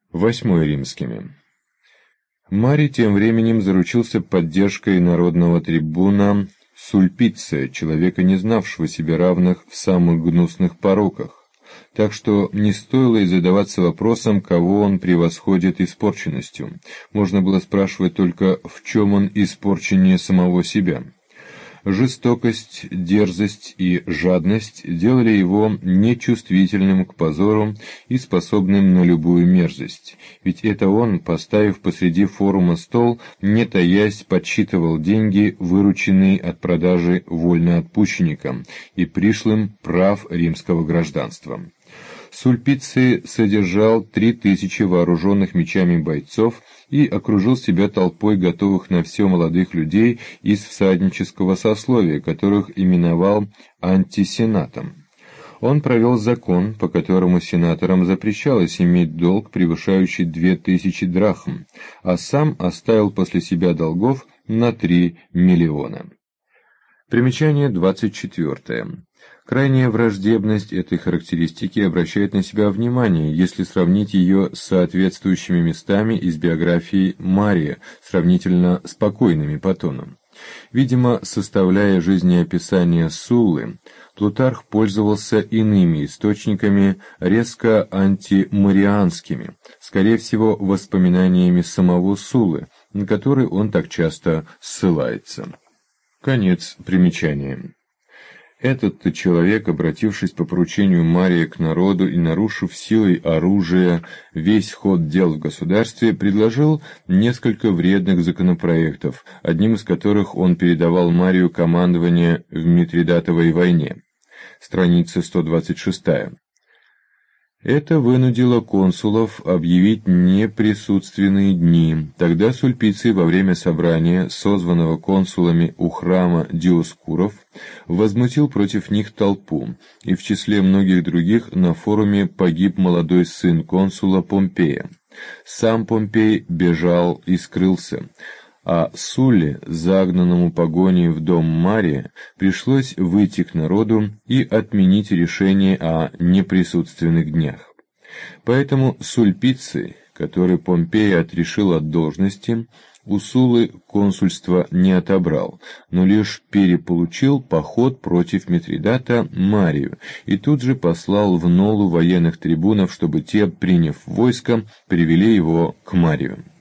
Восьмой римскими. Марий тем временем заручился поддержкой народного трибуна Сульпиция, человека, не знавшего себе равных в самых гнусных пороках, так что не стоило и задаваться вопросом, кого он превосходит испорченностью. Можно было спрашивать только, в чем он испорченнее самого себя. Жестокость, дерзость и жадность делали его нечувствительным к позору и способным на любую мерзость. Ведь это он, поставив посреди форума стол, не таясь, подсчитывал деньги, вырученные от продажи вольноотпущенникам и пришлым прав римского гражданства. Сульпиций содержал 3000 вооруженных мечами бойцов и окружил себя толпой готовых на все молодых людей из всаднического сословия, которых именовал антисенатом. Он провел закон, по которому сенаторам запрещалось иметь долг, превышающий 2000 драхм, а сам оставил после себя долгов на 3 миллиона. Примечание 24. Крайняя враждебность этой характеристики обращает на себя внимание, если сравнить ее с соответствующими местами из биографии Мария, сравнительно спокойными по тону. Видимо, составляя жизнеописание Суллы, Плутарх пользовался иными источниками, резко антимарианскими, скорее всего, воспоминаниями самого Суллы, на который он так часто ссылается. Конец примечания. Этот-то человек, обратившись по поручению Мария к народу и нарушив силой оружия весь ход дел в государстве, предложил несколько вредных законопроектов, одним из которых он передавал Марию командование в Митридатовой войне. Страница 126. Это вынудило консулов объявить неприсутственные дни. Тогда Сульпиций во время собрания, созванного консулами у храма Диоскуров, возмутил против них толпу, и в числе многих других на форуме погиб молодой сын консула Помпея. Сам Помпей бежал и скрылся, а Сулле, загнанному погоней в дом Мария, пришлось выйти к народу и отменить решение о неприсутственных днях. Поэтому Сульпиций, который Помпея отрешил от должности, у Суллы консульство не отобрал, но лишь переполучил поход против Митридата Марию и тут же послал в Нолу военных трибунов, чтобы те, приняв войско, привели его к Марию.